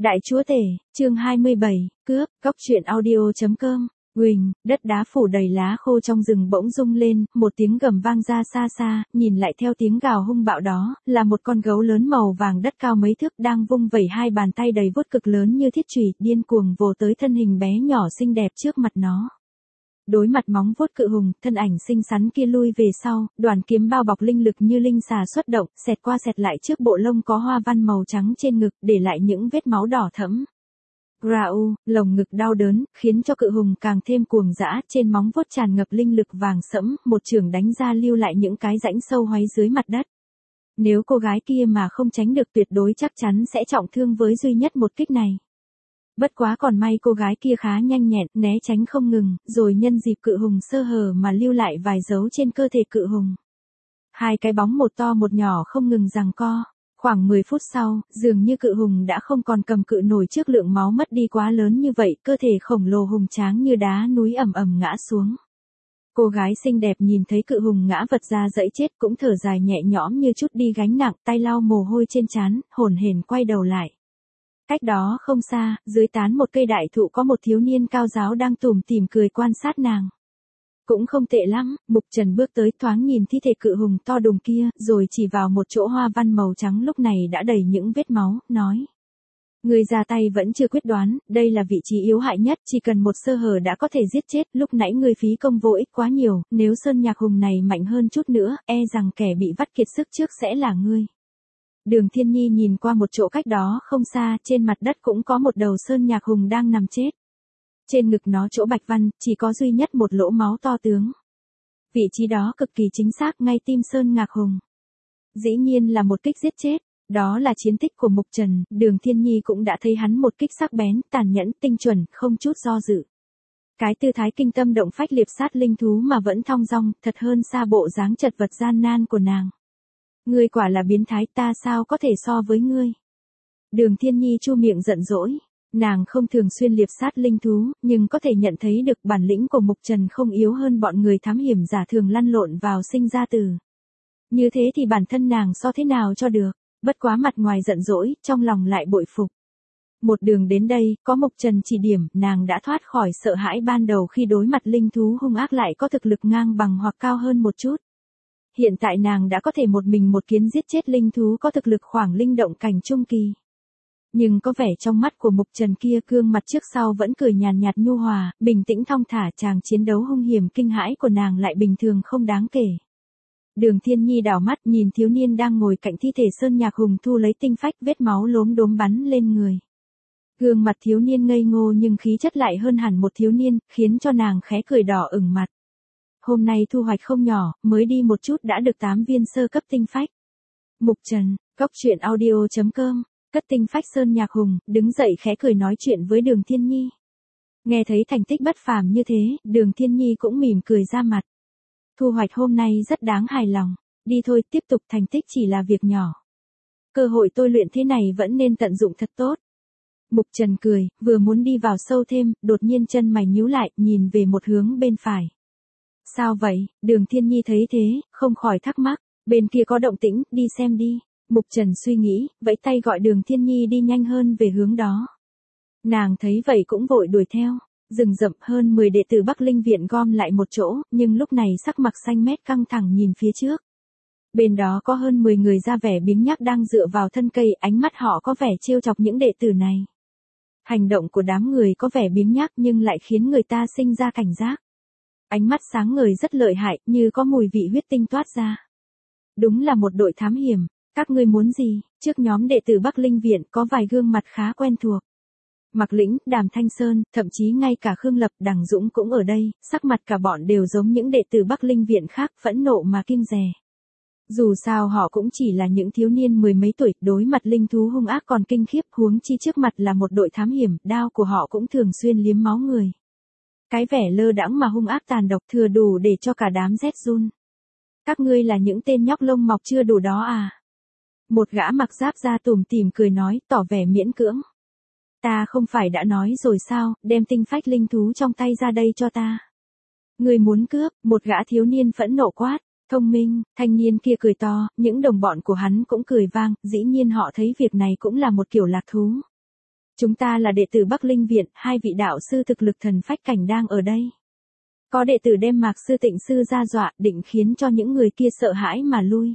Đại chúa tể, chương 27, cướp, góc truyện audio.com. Huỳnh, đất đá phủ đầy lá khô trong rừng bỗng rung lên, một tiếng gầm vang ra xa xa, nhìn lại theo tiếng gào hung bạo đó, là một con gấu lớn màu vàng đất cao mấy thước đang vung vẩy hai bàn tay đầy vuốt cực lớn như thiết chùy, điên cuồng vồ tới thân hình bé nhỏ xinh đẹp trước mặt nó. Đối mặt móng vuốt cự hùng, thân ảnh xinh xắn kia lui về sau, đoàn kiếm bao bọc linh lực như linh xà xuất động, xẹt qua xẹt lại trước bộ lông có hoa văn màu trắng trên ngực, để lại những vết máu đỏ thẫm. Grau, lồng ngực đau đớn, khiến cho cự hùng càng thêm cuồng dã, trên móng vuốt tràn ngập linh lực vàng sẫm, một chưởng đánh ra lưu lại những cái rãnh sâu hoáy dưới mặt đất. Nếu cô gái kia mà không tránh được tuyệt đối chắc chắn sẽ trọng thương với duy nhất một kích này. Bất quá còn may cô gái kia khá nhanh nhẹn, né tránh không ngừng, rồi nhân dịp cự hùng sơ hở mà lưu lại vài dấu trên cơ thể cự hùng. Hai cái bóng một to một nhỏ không ngừng giằng co. Khoảng 10 phút sau, dường như cự hùng đã không còn cầm cự nổi trước lượng máu mất đi quá lớn như vậy, cơ thể khổng lồ hùng tráng như đá núi ầm ầm ngã xuống. Cô gái xinh đẹp nhìn thấy cự hùng ngã vật ra dẫy chết cũng thở dài nhẹ nhõm như chút đi gánh nặng, tay lau mồ hôi trên trán, hổn hển quay đầu lại. Cách đó không xa, dưới tán một cây đại thụ có một thiếu niên cao giáo đang tủm tỉm cười quan sát nàng. Cũng không tệ lắm, Mục Trần bước tới thoáng nhìn thi thể cự hùng to đùng kia, rồi chỉ vào một chỗ hoa văn màu trắng lúc này đã đầy những vết máu, nói. Người ra tay vẫn chưa quyết đoán, đây là vị trí yếu hại nhất, chỉ cần một sơ hở đã có thể giết chết, lúc nãy người phí công vô ích quá nhiều, nếu sơn nhạc hùng này mạnh hơn chút nữa, e rằng kẻ bị vắt kiệt sức trước sẽ là ngươi. Đường Thiên Nhi nhìn qua một chỗ cách đó không xa, trên mặt đất cũng có một đầu sơn nhạc hùng đang nằm chết. Trên ngực nó chỗ bạch văn, chỉ có duy nhất một lỗ máu to tướng. Vị trí đó cực kỳ chính xác ngay tim sơn nhạc hùng. Dĩ nhiên là một kích giết chết, đó là chiến tích của Mục Trần, Đường Thiên Nhi cũng đã thấy hắn một kích sắc bén, tàn nhẫn, tinh chuẩn, không chút do dự. Cái tư thái kinh tâm động phách liệp sát linh thú mà vẫn thong dong, thật hơn xa bộ dáng chật vật gian nan của nàng. Ngươi quả là biến thái, ta sao có thể so với ngươi. Đường Thiên Nhi chu miệng giận dỗi, nàng không thường xuyên liệp sát linh thú, nhưng có thể nhận thấy được bản lĩnh của Mục Trần không yếu hơn bọn người thám hiểm giả thường lăn lộn vào sinh ra tử. Như thế thì bản thân nàng so thế nào cho được, bất quá mặt ngoài giận dỗi, trong lòng lại bội phục. Một đường đến đây, có Mục Trần chỉ điểm, nàng đã thoát khỏi sợ hãi ban đầu khi đối mặt linh thú hung ác lại có thực lực ngang bằng hoặc cao hơn một chút. Hiện tại nàng đã có thể một mình một kiến giết chết linh thú có thực lực khoảng linh động cảnh trung kỳ. Nhưng có vẻ trong mắt của Mục Trần kia gương mặt trước sau vẫn cười nhàn nhạt nhu hòa, bình tĩnh thong thả, chàng chiến đấu hung hiểm kinh hãi của nàng lại bình thường không đáng kể. Đường Thiên Nhi đảo mắt nhìn thiếu niên đang ngồi cạnh thi thể sơn nhạc hùng thu lấy tinh phách, vết máu lốm đốm bắn lên người. Gương mặt thiếu niên ngây ngô nhưng khí chất lại hơn hẳn một thiếu niên, khiến cho nàng khẽ cười đỏ ửng mặt. Hôm nay thu hoạch không nhỏ, mới đi một chút đã được 8 viên sơ cấp tinh phách. Mục Trần, góc truyện audio.com, cất tinh phách sơn nhạc hùng, đứng dậy khẽ cười nói chuyện với Đường Thiên Nhi. Nghe thấy thành tích bất phàm như thế, Đường Thiên Nhi cũng mỉm cười ra mặt. Thu hoạch hôm nay rất đáng hài lòng, đi thôi, tiếp tục, thành tích chỉ là việc nhỏ. Cơ hội tôi luyện thế này vẫn nên tận dụng thật tốt. Mục Trần cười, vừa muốn đi vào sâu thêm, đột nhiên chân mày nhíu lại, nhìn về một hướng bên phải. Sao vậy? Đường Thiên Nhi thấy thế, không khỏi thắc mắc, bên kia có động tĩnh, đi xem đi. Mục Trần suy nghĩ, vẫy tay gọi Đường Thiên Nhi đi nhanh hơn về hướng đó. Nàng thấy vậy cũng vội đuổi theo, rừng rậm hơn 10 đệ tử Bắc Linh Viện gom lại một chỗ, nhưng lúc này sắc mặt xanh mét căng thẳng nhìn phía trước. Bên đó có hơn 10 người ra vẻ biếng nhác đang dựa vào thân cây, ánh mắt họ có vẻ trêu chọc những đệ tử này. Hành động của đám người có vẻ biếng nhác nhưng lại khiến người ta sinh ra cảnh giác. Ánh mắt sáng ngời rất lợi hại, như có mùi vị huyết tinh toát ra. Đúng là một đội thám hiểm, các ngươi muốn gì? Trước nhóm đệ tử Bắc Linh Viện có vài gương mặt khá quen thuộc. Mạc Lĩnh, Đàm Thanh Sơn, thậm chí ngay cả Khương Lập, Đằng Dũng cũng ở đây, sắc mặt cả bọn đều giống những đệ tử Bắc Linh Viện khác, phẫn nộ mà kiêng dè. Dù sao họ cũng chỉ là những thiếu niên mười mấy tuổi, đối mặt linh thú hung ác còn kinh khiếp, huống chi trước mặt là một đội thám hiểm, đao của họ cũng thường xuyên liếm máu người. Cái vẻ lơ đãng mà hung ác tàn độc thừa đủ để cho cả đám rét run. Các ngươi là những tên nhóc lông mọc chưa đủ đó à? Một gã mặc giáp da tủm tỉm cười nói, tỏ vẻ miễn cưỡng. Ta không phải đã nói rồi sao, đem tinh phách linh thú trong tay ra đây cho ta. Người muốn cướp, một gã thiếu niên phẫn nộ quát. Thông minh, thanh niên kia cười to, những đồng bọn của hắn cũng cười vang, dĩ nhiên họ thấy việc này cũng là một kiểu lạc thú. Chúng ta là đệ tử Bắc Linh Viện, hai vị đạo sư thực lực thần phách cảnh đang ở đây. Có đệ tử đem Mạc sư Tịnh sư ra dọa, định khiến cho những người kia sợ hãi mà lui.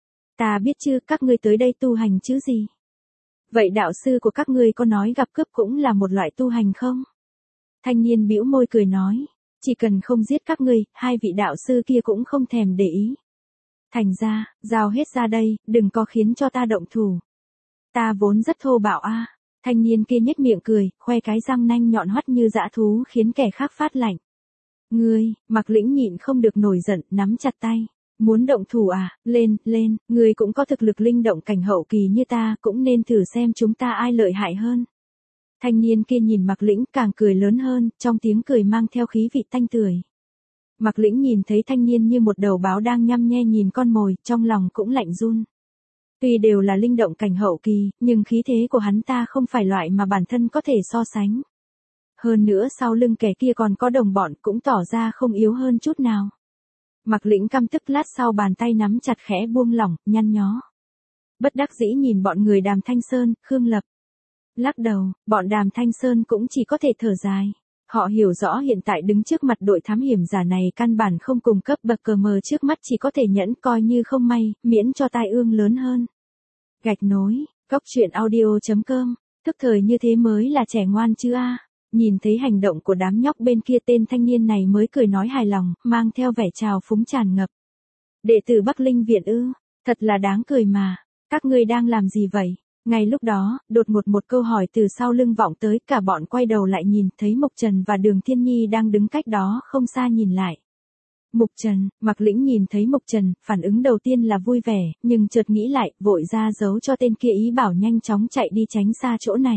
Ta biết chứ, các ngươi tới đây tu hành chứ gì? Vậy đạo sư của các ngươi có nói gặp cướp cũng là một loại tu hành không? Thanh niên bĩu môi cười nói, chỉ cần không giết các ngươi, hai vị đạo sư kia cũng không thèm để ý. Thành ra, giao hết ra đây, đừng có khiến cho ta động thủ. Ta vốn rất thô bạo a. Thanh niên kia nhếch miệng cười, khoe cái răng nanh nhọn hoắt như dã thú khiến kẻ khác phát lạnh. Ngươi, Mạc Lĩnh nhịn không được nổi giận, nắm chặt tay. Muốn động thủ à, lên, ngươi cũng có thực lực linh động cảnh hậu kỳ như ta, cũng nên thử xem chúng ta ai lợi hại hơn. Thanh niên kia nhìn Mạc Lĩnh càng cười lớn hơn, trong tiếng cười mang theo khí vị tanh tưởi. Mạc Lĩnh nhìn thấy thanh niên như một đầu báo đang nhăm nhe nhìn con mồi, trong lòng cũng lạnh run. Tuy đều là linh động cảnh hậu kỳ, nhưng khí thế của hắn ta không phải loại mà bản thân có thể so sánh. Hơn nữa sau lưng kẻ kia còn có đồng bọn cũng tỏ ra không yếu hơn chút nào. Mạc Lĩnh căm tức lát sau bàn tay nắm chặt khẽ buông lỏng, nhăn nhó. Bất đắc dĩ nhìn bọn người Đàm Thanh Sơn, Khương Lập. Lắc đầu, bọn Đàm Thanh Sơn cũng chỉ có thể thở dài. Họ hiểu rõ hiện tại đứng trước mặt đội thám hiểm giả này căn bản không cùng cấp bậc cờ mờ trước mắt, chỉ có thể nhẫn coi như không may, miễn cho tai ương lớn hơn. Gạch nối, Cóc Truyện Audio.com, tức thời như thế mới là trẻ ngoan chứ a. Nhìn thấy hành động của đám nhóc bên kia, tên thanh niên này mới cười nói hài lòng, mang theo vẻ trào phúng tràn ngập. Đệ tử Bắc Linh Viện ư, thật là đáng cười mà, các ngươi đang làm gì vậy? Ngay lúc đó, đột ngột một câu hỏi từ sau lưng vọng tới, cả bọn quay đầu lại nhìn thấy Mục Trần và Đường Thiên Nhi đang đứng cách đó không xa nhìn lại. Mục Trần, Mạc Lĩnh nhìn thấy Mục Trần, phản ứng đầu tiên là vui vẻ, nhưng chợt nghĩ lại, vội ra giấu cho tên kia ý bảo nhanh chóng chạy đi tránh xa chỗ này.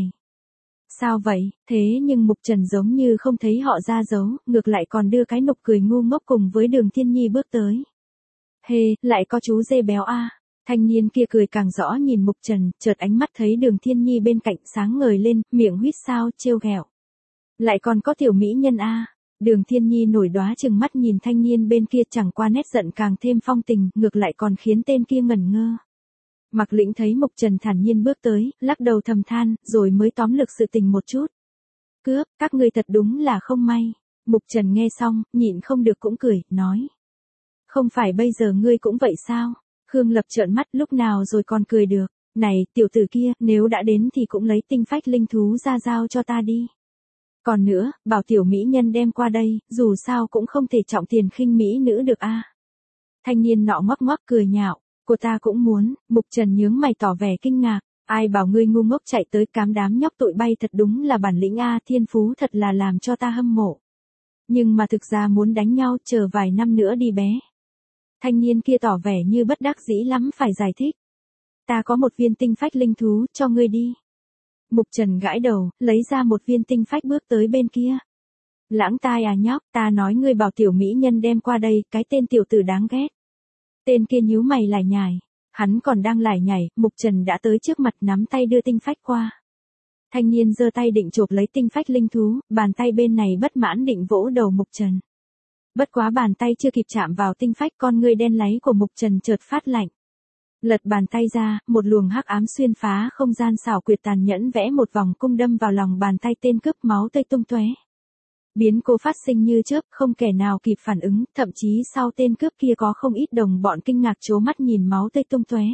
Sao vậy? Thế nhưng Mục Trần giống như không thấy họ ra giấu, ngược lại còn đưa cái nụ cười ngu ngốc cùng với Đường Thiên Nhi bước tới. Hê, lại có chú dê béo a. Thanh niên kia cười càng rõ nhìn Mục Trần, chợt ánh mắt thấy Đường Thiên Nhi bên cạnh sáng ngời lên, miệng huýt sáo trêu ghẹo. Lại còn có tiểu mỹ nhân a. Đường Thiên Nhi nổi đóa chừng mắt nhìn thanh niên bên kia, chẳng qua nét giận càng thêm phong tình, ngược lại còn khiến tên kia ngẩn ngơ. Mạc Lĩnh thấy Mục Trần thản nhiên bước tới, lắc đầu thầm than, rồi mới tóm lược sự tình một chút. Cướp, các ngươi thật đúng là không may. Mục Trần nghe xong, nhịn không được cũng cười, nói. Không phải bây giờ ngươi cũng vậy sao? Khương Lập trợn mắt, lúc nào rồi còn cười được. Này, tiểu tử kia, nếu đã đến thì cũng lấy tinh phách linh thú ra giao cho ta đi. Còn nữa, bảo tiểu mỹ nhân đem qua đây, dù sao cũng không thể trọng tiền khinh mỹ nữ được a. Thanh niên nọ ngoắc ngoắc cười nhạo, cô ta cũng muốn. Mục Trần nhướng mày tỏ vẻ kinh ngạc, ai bảo ngươi ngu ngốc chạy tới cám đám nhóc tụi bay, thật đúng là bản lĩnh a, thiên phú thật là làm cho ta hâm mộ. Nhưng mà thực ra muốn đánh nhau, chờ vài năm nữa đi bé. Thanh niên kia tỏ vẻ như bất đắc dĩ lắm phải giải thích. Ta có một viên tinh phách linh thú, cho ngươi đi. Mục Trần gãi đầu, lấy ra một viên tinh phách bước tới bên kia. Lãng tai à nhóc, ta nói ngươi bảo tiểu mỹ nhân đem qua đây, cái tên tiểu tử đáng ghét. Tên kia nhíu mày lải nhải. Hắn còn đang lải nhải, Mục Trần đã tới trước mặt nắm tay đưa tinh phách qua. Thanh niên giơ tay định chộp lấy tinh phách linh thú, bàn tay bên này bất mãn định vỗ đầu Mục Trần. Bất quá bàn tay chưa kịp chạm vào tinh phách, con ngươi đen láy của Mục Trần chợt phát lạnh. Lật bàn tay ra, một luồng hắc ám xuyên phá không gian xảo quyệt tàn nhẫn vẽ một vòng cung đâm vào lòng bàn tay tên cướp, máu tươi tung tóe. Biến cố phát sinh như chớp, không kẻ nào kịp phản ứng, thậm chí sau tên cướp kia có không ít đồng bọn kinh ngạc trố mắt nhìn máu tươi tung tóe.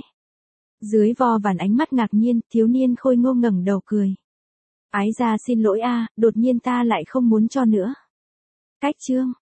Dưới vo vàn ánh mắt ngạc nhiên, thiếu niên khôi ngô ngẩng đầu cười. Ái gia xin lỗi a, đột nhiên ta lại không muốn cho nữa. Cách chương